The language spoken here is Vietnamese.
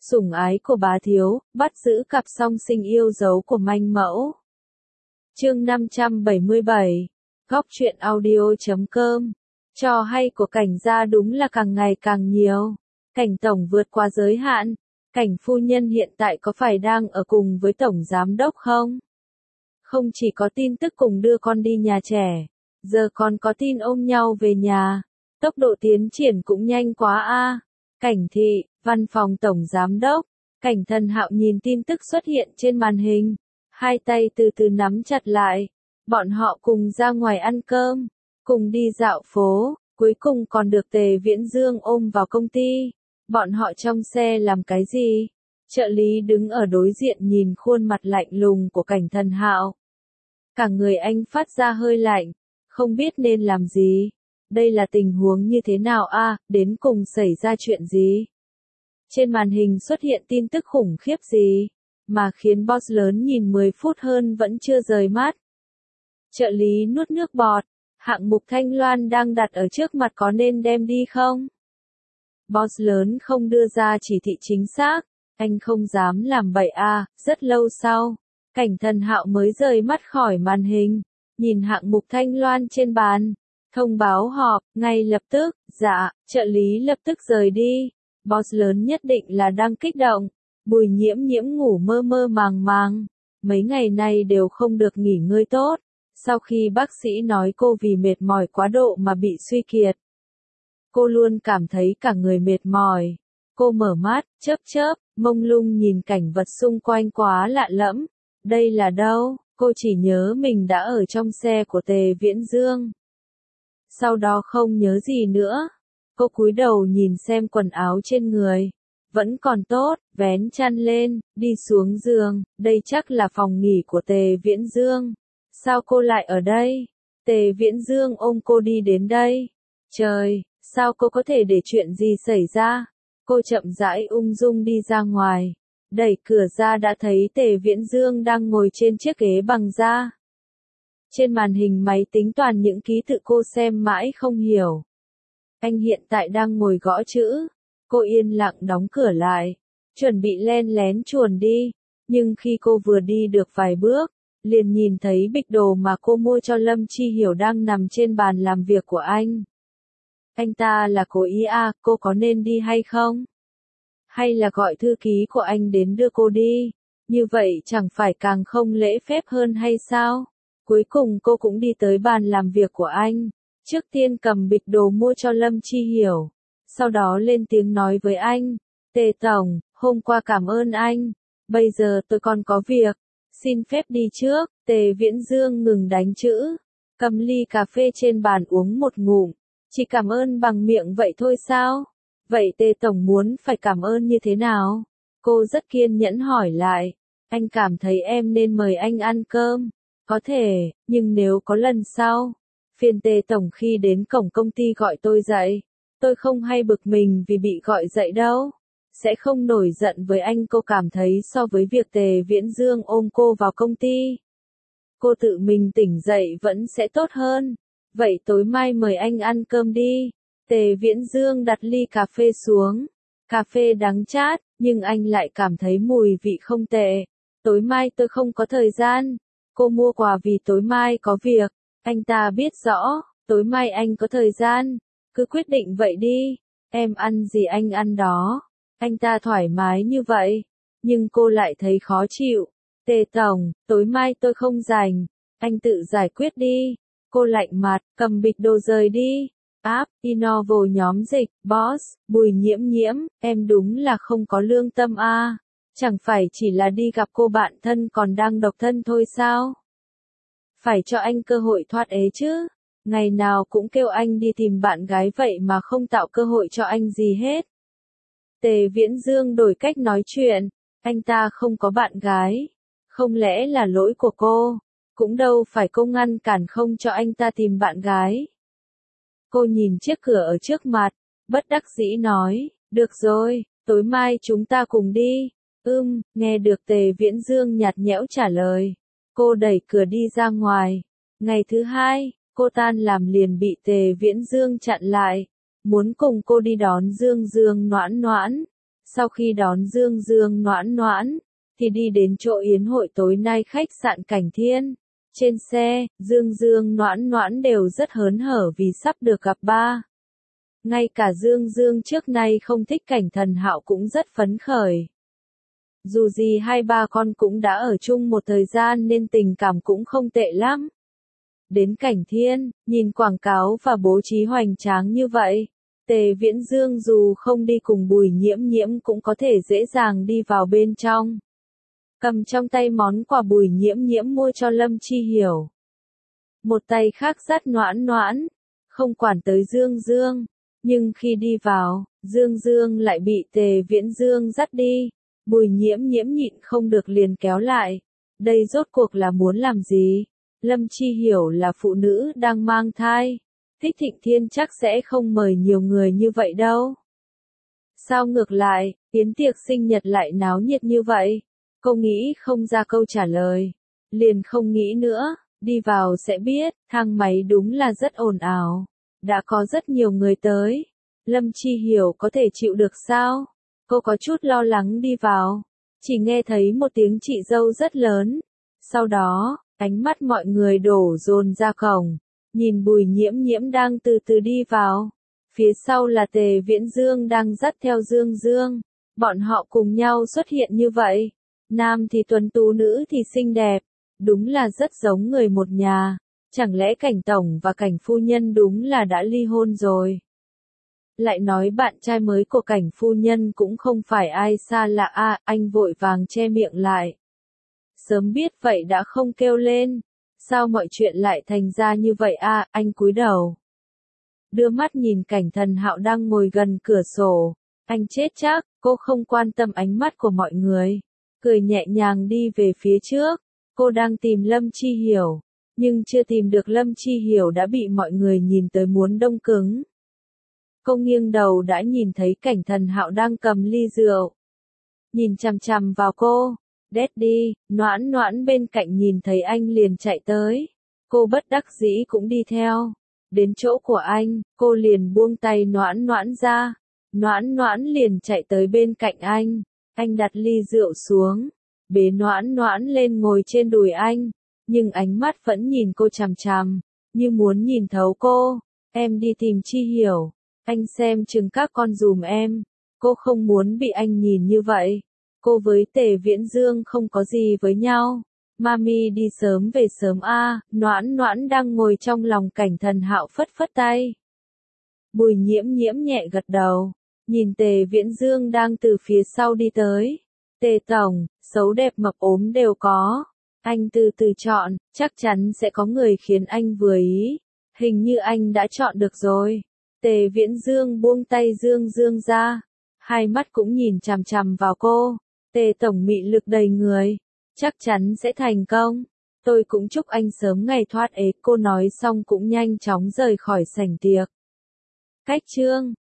Sủng ái của bá thiếu, bắt giữ cặp song sinh yêu dấu của manh mẫu. Chương 577. Góc truyện audio.com. Trò hay của Cảnh gia đúng là càng ngày càng nhiều. Cảnh tổng vượt qua giới hạn. Cảnh phu nhân hiện tại có phải đang ở cùng với tổng giám đốc không? Không chỉ có tin tức cùng đưa con đi nhà trẻ, giờ còn có tin ôm nhau về nhà. Tốc độ tiến triển cũng nhanh quá a. Cảnh thị, văn phòng tổng giám đốc. Cảnh Thần Hạo nhìn tin tức xuất hiện trên màn hình, hai tay từ từ nắm chặt lại. Bọn họ cùng ra ngoài ăn cơm, cùng đi dạo phố, cuối cùng còn được Tề Viễn Dương ôm vào công ty. Bọn họ trong xe làm cái gì? Trợ lý đứng ở đối diện nhìn khuôn mặt lạnh lùng của Cảnh Thần Hạo. Cả người anh phát ra hơi lạnh, không biết nên làm gì. Đây là tình huống như thế nào a? Đến cùng xảy ra chuyện gì? Trên màn hình xuất hiện tin tức khủng khiếp gì, mà khiến boss lớn nhìn 10 phút hơn vẫn chưa rời mắt. Trợ lý nuốt nước bọt, hạng mục Thanh Loan đang đặt ở trước mặt có nên đem đi không? Boss lớn không đưa ra chỉ thị chính xác, anh không dám làm bậy a. Rất lâu sau, Cảnh Thần Hạo mới rời mắt khỏi màn hình, nhìn hạng mục Thanh Loan trên bàn. Thông báo họp, ngay lập tức, dạ, trợ lý lập tức rời đi. Boss lớn nhất định là đang kích động. Bùi Nhiễm Nhiễm ngủ mơ mơ màng màng. Mấy ngày nay đều không được nghỉ ngơi tốt. Sau khi bác sĩ nói cô vì mệt mỏi quá độ mà bị suy kiệt. Cô luôn cảm thấy cả người mệt mỏi. Cô mở mắt, chớp chớp, mông lung nhìn cảnh vật xung quanh quá lạ lẫm. Đây là đâu? Cô chỉ nhớ mình đã ở trong xe của Tề Viễn Dương. Sau đó không nhớ gì nữa. Cô cúi đầu nhìn xem quần áo trên người. Vẫn còn tốt, vén chăn lên, đi xuống giường. Đây chắc là phòng nghỉ của Tề Viễn Dương. Sao cô lại ở đây? Tề Viễn Dương ôm cô đi đến đây. Trời, sao cô có thể để chuyện gì xảy ra? Cô chậm rãi ung dung đi ra ngoài. Đẩy cửa ra đã thấy Tề Viễn Dương đang ngồi trên chiếc ghế bằng da. Trên màn hình máy tính toàn những ký tự cô xem mãi không hiểu. Anh hiện tại đang ngồi gõ chữ. Cô yên lặng đóng cửa lại, chuẩn bị len lén chuồn đi. Nhưng khi cô vừa đi được vài bước, liền nhìn thấy bịch đồ mà cô mua cho Lâm Chi Hiểu đang nằm trên bàn làm việc của anh. Anh ta là cố ý à, cô có nên đi hay không? Hay là gọi thư ký của anh đến đưa cô đi? Như vậy chẳng phải càng không lễ phép hơn hay sao? Cuối cùng cô cũng đi tới bàn làm việc của anh. Trước tiên cầm bịch đồ mua cho Lâm Chi Hiểu. Sau đó lên tiếng nói với anh. Tề Tổng, hôm qua cảm ơn anh. Bây giờ tôi còn có việc. Xin phép đi trước. Tề Viễn Dương ngừng đánh chữ. Cầm ly cà phê trên bàn uống một ngụm. Chỉ cảm ơn bằng miệng vậy thôi sao? Vậy Tề Tổng muốn phải cảm ơn như thế nào? Cô rất kiên nhẫn hỏi lại. Anh cảm thấy em nên mời anh ăn cơm. Có thể, nhưng nếu có lần sau, phiền Tề Tổng khi đến cổng công ty gọi tôi dậy. Tôi không hay bực mình vì bị gọi dậy đâu. Sẽ không nổi giận với anh. Cô cảm thấy so với việc Tề Viễn Dương ôm cô vào công ty, cô tự mình tỉnh dậy vẫn sẽ tốt hơn. Vậy tối mai mời anh ăn cơm đi. Tề Viễn Dương đặt ly cà phê xuống. Cà phê đắng chát, nhưng anh lại cảm thấy mùi vị không tệ. Tối mai tôi không có thời gian. Cô mua quà vì tối mai có việc. Anh ta biết rõ, tối mai anh có thời gian. Cứ quyết định vậy đi. Em ăn gì anh ăn đó. Anh ta thoải mái như vậy. Nhưng cô lại thấy khó chịu. Tề Tổng, tối mai tôi không rảnh. Anh tự giải quyết đi. Cô lạnh mặt, cầm bịch đồ rời đi. Innovo nhóm dịch, boss, Bùi Nhiễm Nhiễm, em đúng là không có lương tâm a. Chẳng phải chỉ là đi gặp cô bạn thân còn đang độc thân thôi sao? Phải cho anh cơ hội thoát ế chứ. Ngày nào cũng kêu anh đi tìm bạn gái vậy mà không tạo cơ hội cho anh gì hết. Tề Viễn Dương đổi cách nói chuyện. Anh ta không có bạn gái. Không lẽ là lỗi của cô? Cũng đâu phải cô ngăn cản không cho anh ta tìm bạn gái. Cô nhìn chiếc cửa ở trước mặt, bất đắc dĩ nói, được rồi, tối mai chúng ta cùng đi. Nghe được Tề Viễn Dương nhạt nhẽo trả lời. Cô đẩy cửa đi ra ngoài. Ngày thứ hai, cô tan làm liền bị Tề Viễn Dương chặn lại. Muốn cùng cô đi đón Dương Dương Noãn Noãn. Sau khi đón Dương Dương Noãn Noãn, thì đi đến chỗ yến hội tối nay khách sạn Cảnh Thiên. Trên xe, Dương Dương Noãn Noãn đều rất hớn hở vì sắp được gặp ba. Ngay cả Dương Dương trước nay không thích Cảnh Thần Hạo cũng rất phấn khởi. Dù gì hai ba con cũng đã ở chung một thời gian nên tình cảm cũng không tệ lắm. Đến Cảnh Thiên, nhìn quảng cáo và bố trí hoành tráng như vậy, Tề Viễn Dương dù không đi cùng Bùi Nhiễm Nhiễm cũng có thể dễ dàng đi vào bên trong. Cầm trong tay món quà Bùi Nhiễm Nhiễm mua cho Lâm Chi Hiểu. Một tay khác dắt Noãn Noãn, không quản tới Dương Dương. Nhưng khi đi vào, Dương Dương lại bị Tề Viễn Dương dắt đi. Bùi Nhiễm Nhiễm nhịn không được liền kéo lại. Đây rốt cuộc là muốn làm gì? Lâm Chi Hiểu là phụ nữ đang mang thai. Thích Thịnh Thiên chắc sẽ không mời nhiều người như vậy đâu. Sao ngược lại, yến tiệc sinh nhật lại náo nhiệt như vậy? Cô nghĩ không ra câu trả lời. Liền không nghĩ nữa, đi vào sẽ biết, thang máy đúng là rất ồn ào. Đã có rất nhiều người tới. Lâm Chi Hiểu có thể chịu được sao? Cô có chút lo lắng đi vào. Chỉ nghe thấy một tiếng chị dâu rất lớn. Sau đó, ánh mắt mọi người đổ dồn ra cổng. Nhìn Bùi Nhiễm Nhiễm đang từ từ đi vào. Phía sau là Tề Viễn Dương đang dắt theo Dương Dương. Bọn họ cùng nhau xuất hiện như vậy. Nam thì tuấn tú, nữ thì xinh đẹp. Đúng là rất giống người một nhà. Chẳng lẽ Cảnh tổng và Cảnh phu nhân đúng là đã ly hôn rồi? Lại nói bạn trai mới của Cảnh phu nhân cũng không phải ai xa lạ anh vội vàng che miệng lại. Sớm biết vậy đã không kêu lên. Sao mọi chuyện lại thành ra như vậy anh cúi đầu. Đưa mắt nhìn Cảnh Thần Hạo đang ngồi gần cửa sổ. Anh chết chắc, cô không quan tâm ánh mắt của mọi người. Cười nhẹ nhàng đi về phía trước. Cô đang tìm Lâm Chi Hiểu. Nhưng chưa tìm được Lâm Chi Hiểu đã bị mọi người nhìn tới muốn đông cứng. Cô nghiêng đầu đã nhìn thấy Cảnh Thần Hạo đang cầm ly rượu. Nhìn chằm chằm vào cô. Daddy, Noãn Noãn bên cạnh nhìn thấy anh liền chạy tới. Cô bất đắc dĩ cũng đi theo. Đến chỗ của anh, cô liền buông tay Noãn Noãn ra. Noãn Noãn liền chạy tới bên cạnh anh. Anh đặt ly rượu xuống. Bế Noãn Noãn lên ngồi trên đùi anh. Nhưng ánh mắt vẫn nhìn cô chằm chằm. Như muốn nhìn thấu cô. Em đi tìm Chi Hiểu. Anh xem chừng các con dùm em. Cô không muốn bị anh nhìn như vậy. Cô với Tề Viễn Dương không có gì với nhau. Mami đi sớm về sớm Noãn Noãn đang ngồi trong lòng Cảnh Thần Hạo phất phất tay. Bùi Nhiễm Nhiễm nhẹ gật đầu. Nhìn Tề Viễn Dương đang từ phía sau đi tới. Tề tổng, xấu đẹp mập ốm đều có. Anh từ từ chọn, chắc chắn sẽ có người khiến anh vừa ý. Hình như anh đã chọn được rồi. Tề Viễn Dương buông tay Dương Dương ra. Hai mắt cũng nhìn chằm chằm vào cô. Tề tổng mị lực đầy người. Chắc chắn sẽ thành công. Tôi cũng chúc anh sớm ngày thoát ế. Cô nói xong cũng nhanh chóng rời khỏi sảnh tiệc. Cách chương